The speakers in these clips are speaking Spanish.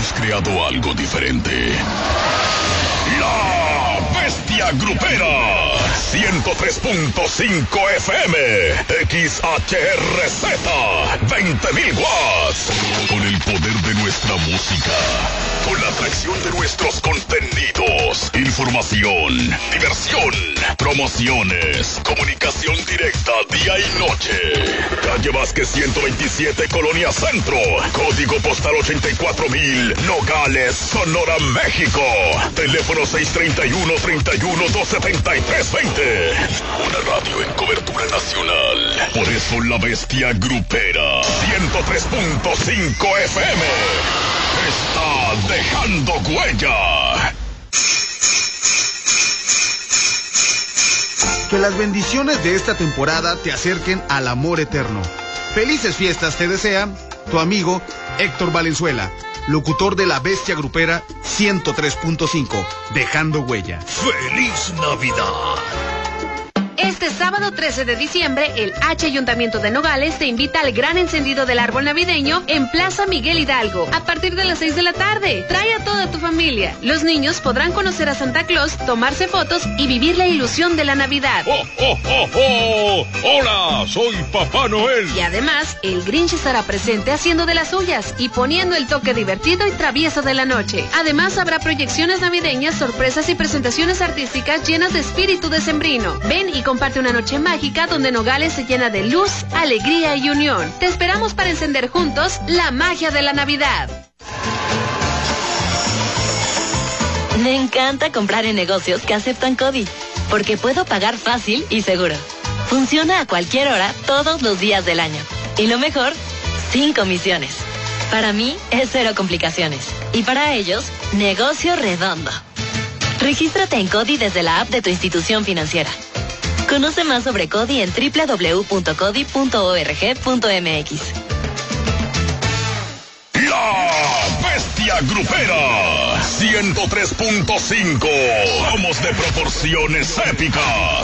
hemos creado algo diferente. La Bestia Grupera, 103.5 FM, XHRZ, 20.000 watts. Con el poder de nuestra música, con la atracción de nuestros contenidos, información, diversión, promociones, comunicación directa día y noche. Calle Vázquez 127, Colonia Centro, código postal 84,000, Nogales, Sonora, México. Teléfono 631-31-273-20. Una radio en cobertura nacional. Por eso la Bestia Grupera, 103.5 FM, está dejando huella. Que las bendiciones de esta temporada te acerquen al amor eterno. Felices fiestas te desea tu amigo Héctor Valenzuela, locutor de la Bestia Grupera 103.5, dejando huella. ¡Feliz Navidad! Este sábado 13 de diciembre, el H Ayuntamiento de Nogales te invita al gran encendido del árbol navideño en Plaza Miguel Hidalgo, a partir de las 6 de la tarde. Trae a toda tu familia. Los niños podrán conocer a Santa Claus, tomarse fotos y vivir la ilusión de la Navidad. ¡Oh, oh, oh, oh! ¡Hola! Soy Papá Noel. Y además, el Grinch estará presente haciendo de las suyas y poniendo el toque divertido y travieso de la noche. Además, habrá proyecciones navideñas, sorpresas y presentaciones artísticas llenas de espíritu decembrino. Ven y comparte una noche mágica donde Nogales se llena de luz, alegría y unión. Te esperamos para encender juntos la magia de la Navidad. Me encanta comprar en negocios que aceptan CODI, porque puedo pagar fácil y seguro. Funciona a cualquier hora, todos los días del año. Y lo mejor, sin comisiones. Para mí es cero complicaciones. Y para ellos, negocio redondo. Regístrate en CODI desde la app de tu institución financiera. Conoce más sobre CODI en www.codi.org.mx. La Bestia Grupera, 103.5. Somos de proporciones épicas.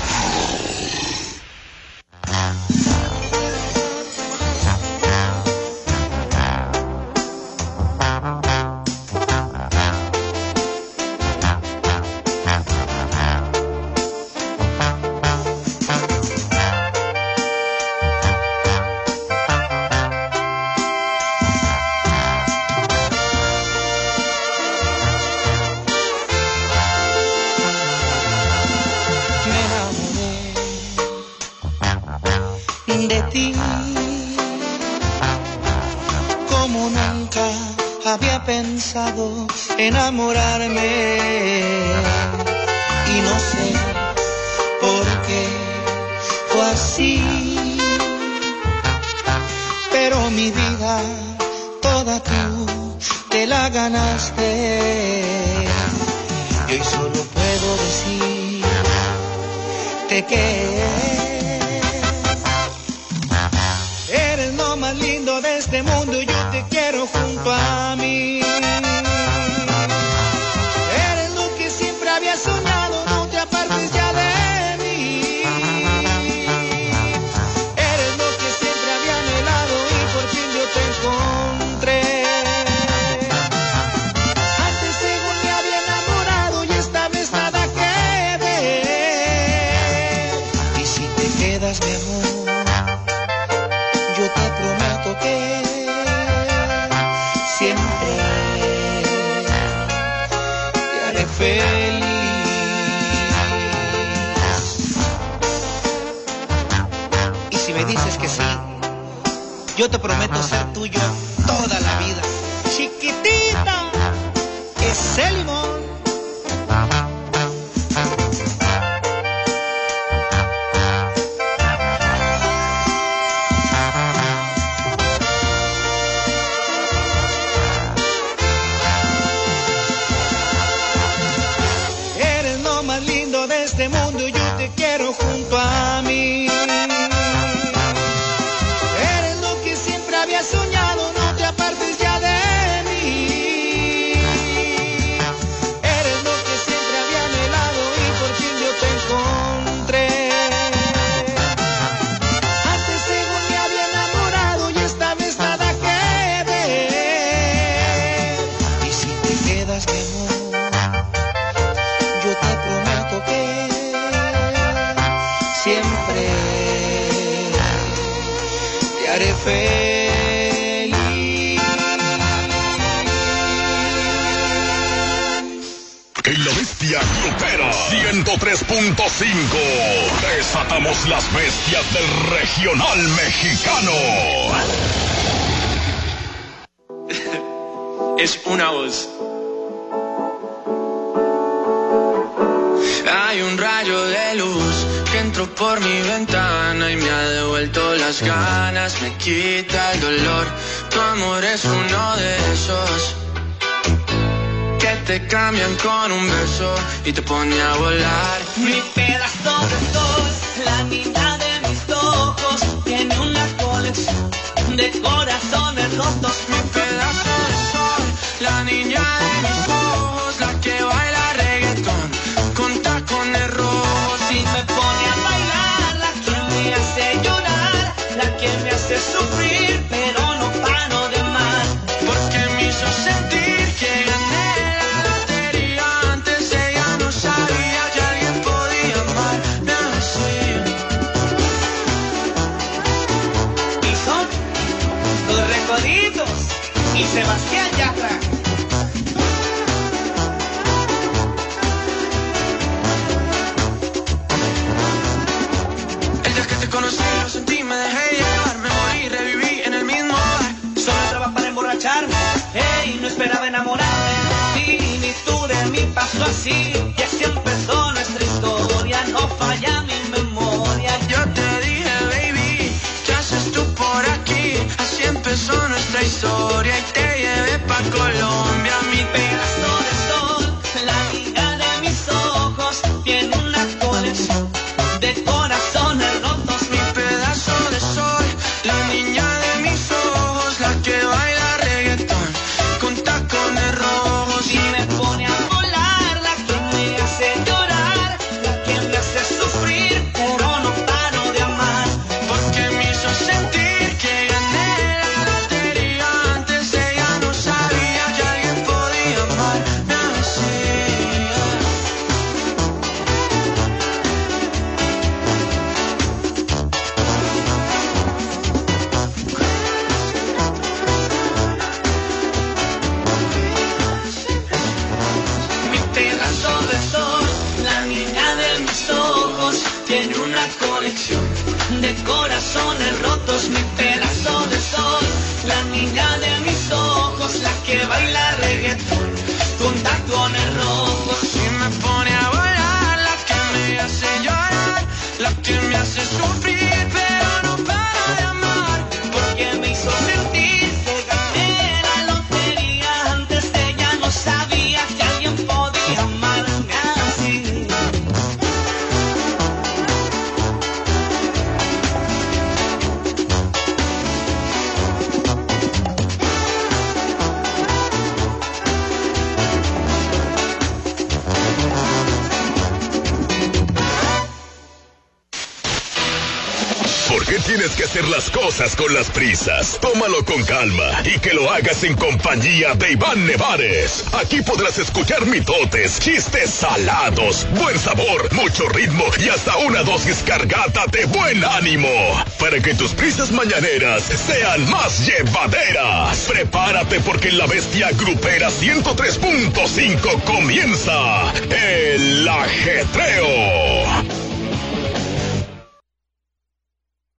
De ti, como nunca había pensado enamorarme, y no sé por qué fue así, pero mi vida toda tú te la ganaste, y hoy solo puedo decirte que eres lo más lindo de este mundo, yo te quiero junto a mí. Eres lo que siempre había soñado, no te apartes ya de mí. Eres lo que siempre había anhelado y por fin yo te encontré. Antes según me había enamorado y esta vez nada que ver. Y si te quedas mi amor, yo te prometo que siempre te haré feliz. Y si me dices que sí, yo te prometo ser tuyo toda la vida. Chiquitita, ese limón. Este mundo yo te quiero junto a mí. Eres lo que siempre había soñado, no feliz. En la bestia grupera 103.5 desatamos las bestias del regional mexicano. Es una voz. Hay un rayo de luz que entró por mi ventana y me ha devuelto las ganas, me quita el dolor. Tu amor es uno de esos que te cambian con un beso y te pone a volar. Mi pedazo de sol, la niña de mis ojos, tiene una colección de corazones rotos. Mi pedazo de sol, la niña de mis ojos, la que baila reggaetón con tacones rojos. Y me pone a bailar, la que me hace llorar, la que me hace sufrir, pero no paro de más. Porque me hizo sentir que gané la lotería. Antes ella no sabía que alguien podía amarme así. Y son los Recoditos y Sebastián Yatra. El día que te conocí lo sentí, me dejé llevar, me morí, reviví en el mismo bar. Solo entraba para emborracharme, hey, no esperaba enamorarme de ti, ni tú de mí pasó así. Y así empezó nuestra historia, no falla mi memoria. Yo te dije, baby, ¿qué haces tú por aquí? Así empezó nuestra historia y te llevé pa' Colombia. Mi pedazo de sol, la niña de mis ojos, tiene una colección de corazones rotos. Mi pedazo de sol, la niña de mis ojos, la que baila reggaetón con tacones rojos. Y me pone a volar, la que me hace llorar, la que me hace sufrir, pero no paro de amar. Porque me hizo sentir que gané la lotería. Antes ella no sabía que alguien podía amarme así. Mi pedazo de sol, la niña de mis ojos, tiene una colección de corazones rotos. Mi pedazo de sol, la niña de mis ojos, la que baila reggaetón con tacones rojos. Y me pone a volar, la que me hace llorar, la que me hace sufrir, pero no para de amar. Porque me hizo sentir que gané la lotería. Antes ella no sabía que alguien podía amarme así. ¿Por qué tienes que hacer las cosas con las prisas? Tómalo con calma y que lo hagas en compañía de Iván Nevares. Aquí podrás escuchar mitotes, chistes salados, buen sabor, mucho ritmo y hasta una dosis cargada de buen ánimo. Para que tus prisas mañaneras sean más llevaderas. Prepárate porque en la bestia grupera 103.5 comienza el ajetreo.